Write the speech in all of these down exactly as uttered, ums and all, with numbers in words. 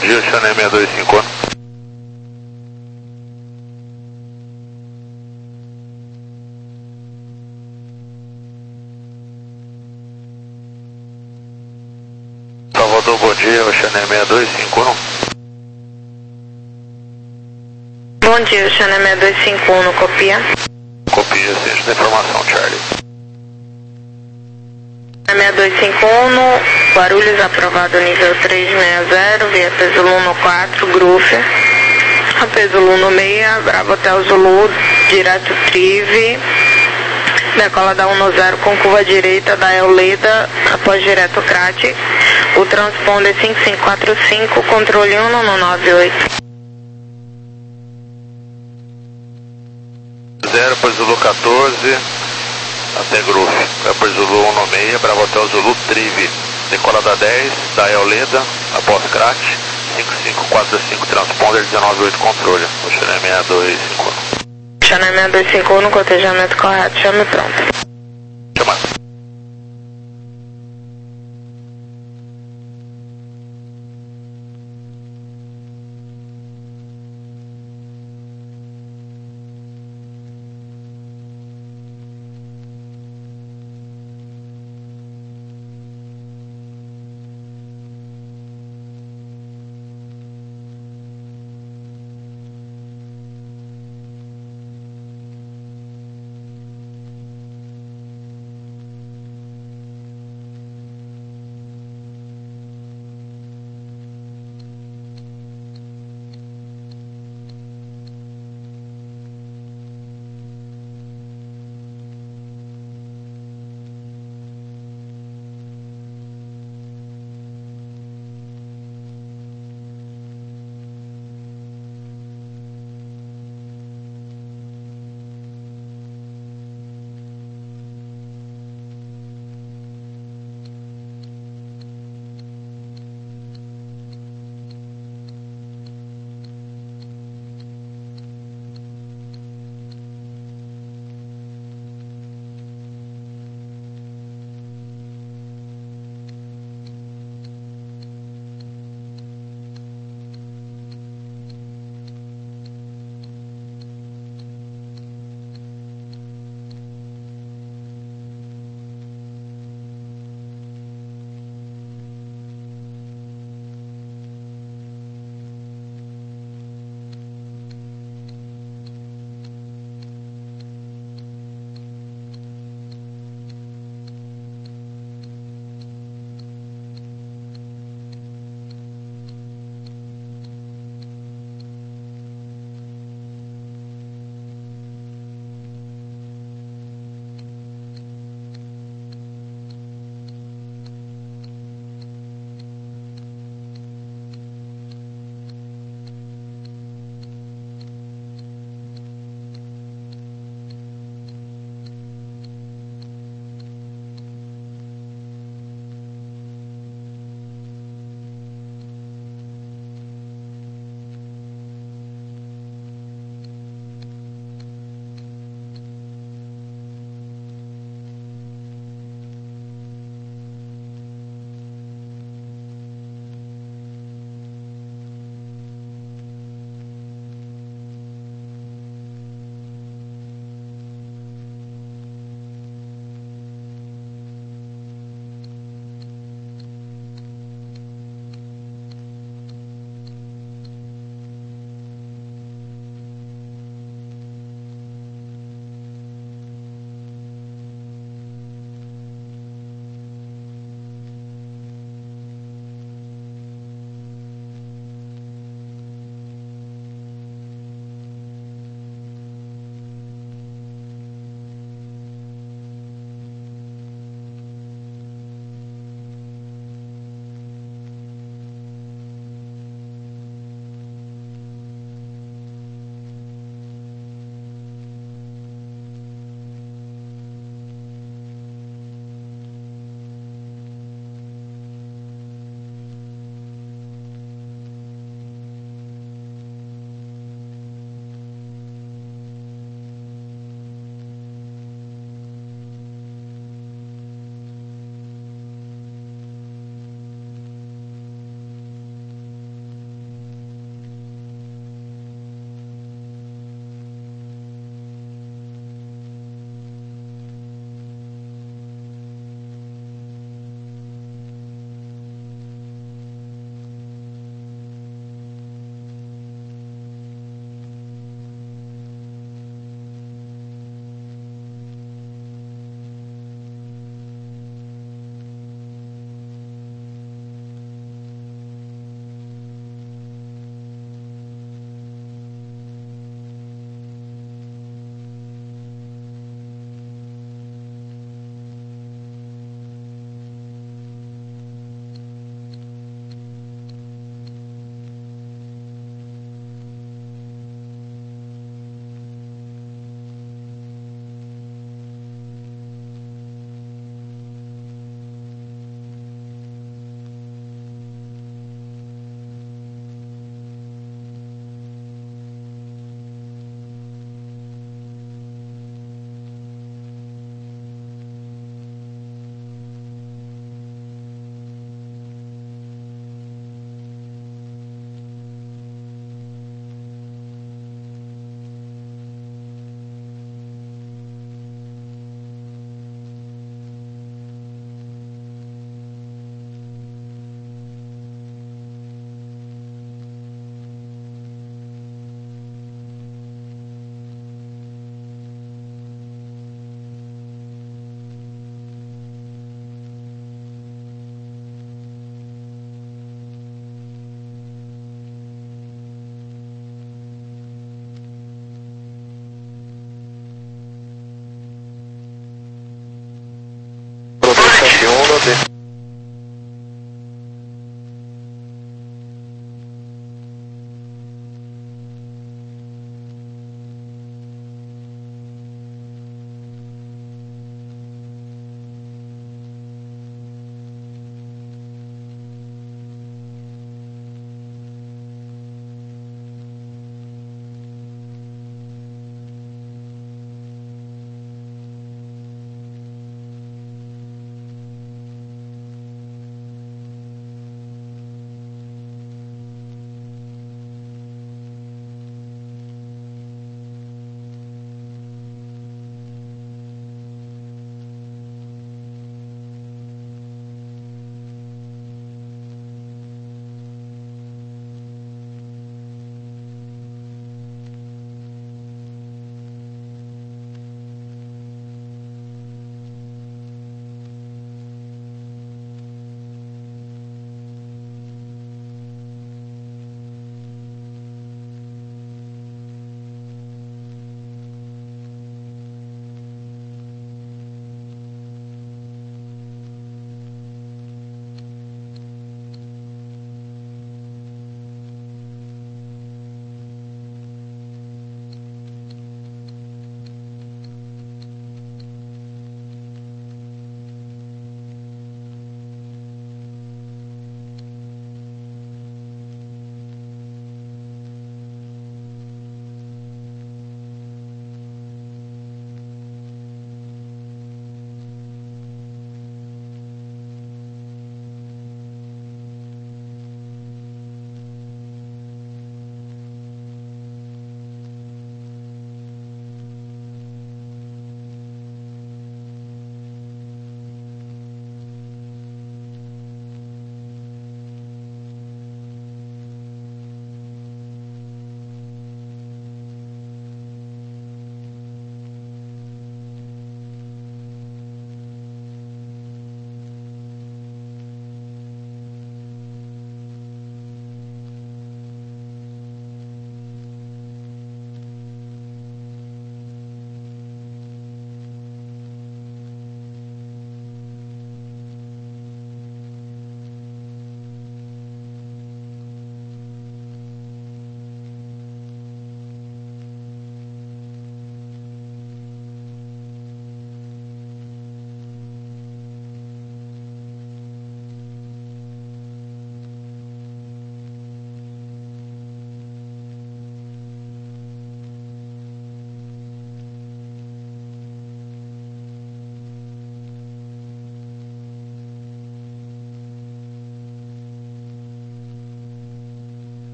dia, Xané seis dois cinco um. Salvador, bom dia, Xané seis dois cinco um. Bom dia, Xané seis dois cinco um, no copia. Copia, centro de informação, Charlie. seis dois cinco um, no Guarulhos, aprovado nível três seis zero, via peso Luno quatro, Grufe. A peso Luno seis, Bravo Hotel Zulu, direto Trive. Decola da um zero com curva direita da Euleda, após direto Crate. O transponder cinco cinco quatro cinco, controle um no nove oito. zero, por Zulu quatorze, até Grufe. É por Zulu um seis, Bravo Hotel Zulu, Trive. Decola da dez, da Euleda, após Crate. cinco cinco quatro cinco, transponder dezenove oito, controle. O Xané seis dois cinco um. Xané seis dois cinco um, no cotejamento correto, chame pronto. Chamado.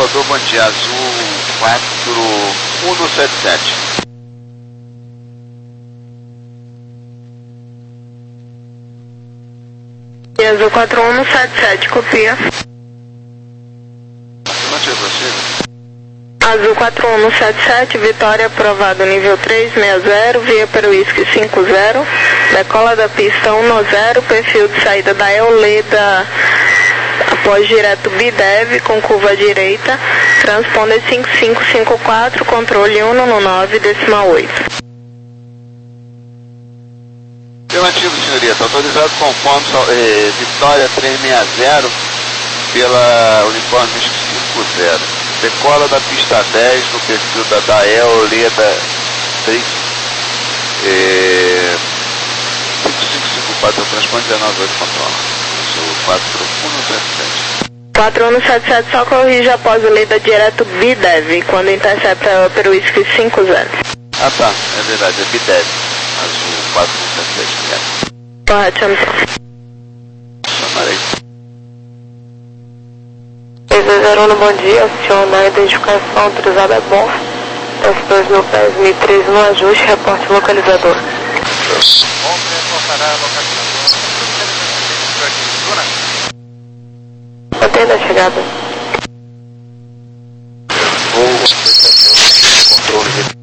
Salvador, bom dia, Azul quatro um sete sete. Azul quatro um sete sete, copia. Afirmativo, prossiga. Azul quatro um sete sete, Vitória aprovado nível três seis zero, via para o Whisky cinco zero, decola da pista um zero, perfil de saída da Eoleda após direto Bidev com curva à direita, transponder cinco cinco cinco quatro, controle um nove decimal oito. Afirmativo, senhoria, está autorizado com ponto eh, Vitória três seis zero pela Uniforme cinco zero. Decola da pista dez no perfil da Dael Leda três cinco cinco cinco quatro, o transponder dezenove oito controla. quatro um sete sete. quatro um sete sete só corrige após o Leda direto Bidev, quando intercepta pelo Whisky cinco zero. Ah tá, é verdade, é Bidev. Azul quatro um sete sete, obrigado. Correto, chama. Chamarei. três zero um, bom dia, aciona a identificação autorizada é bom. S dois mil pés, mil e três no ajuste, reporte localizador. Bom, reportará a localização. Mantém a chegada. Vou controle.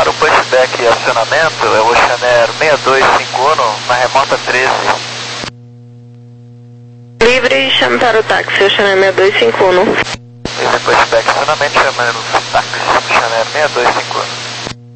Para o pushback e acionamento, é o Ocean Air seis dois cinco um na remota treze. Livre, chame para o táxi, Ocean Air seis dois cinco um. Esse pushback e acionamento, chamando o táxi, Ocean Air seis dois cinco um.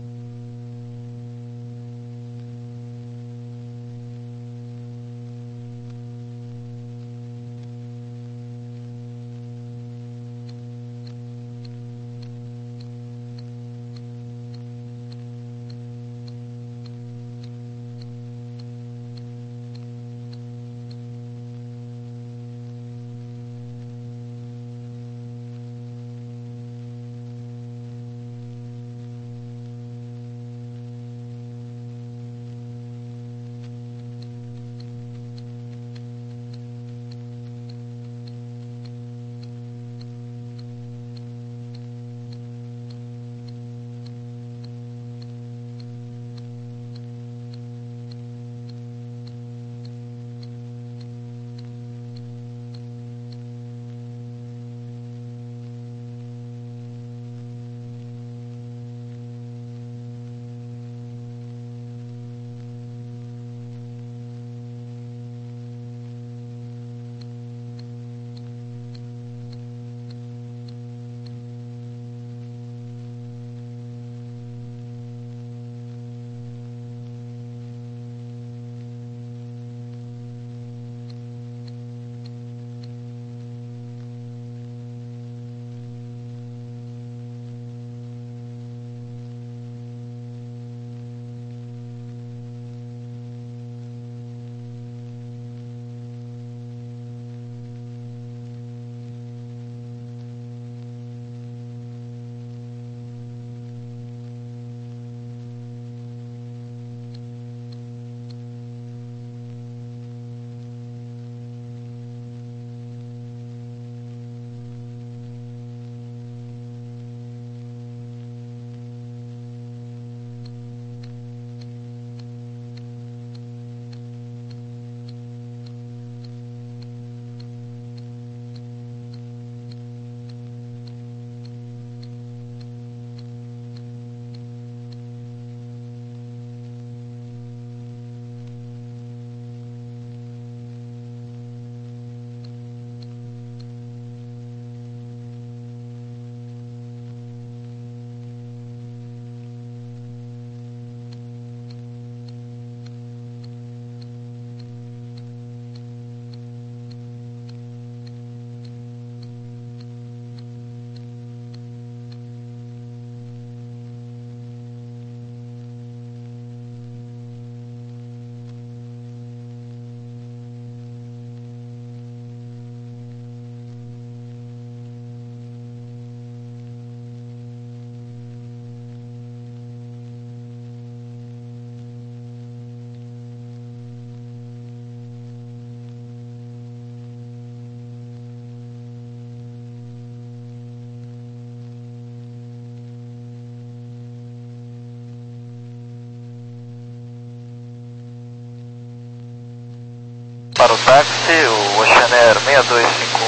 Para o táxi, o Ocean Air seis dois cinco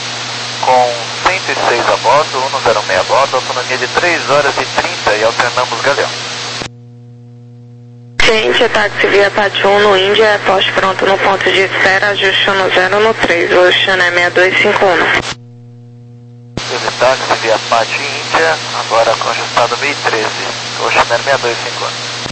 um, com cento e seis a bordo, cento e seis a bordo, autonomia de três horas e trinta e alternamos galeão. Ciente, táxi via Pati um no Índia, poste pronto no ponto de espera, ajuste no zero no três, Ocean Air seis dois cinco um. Esse táxi via Pati Índia, agora com ajustado mil e treze, Ocean Air seis dois cinco um.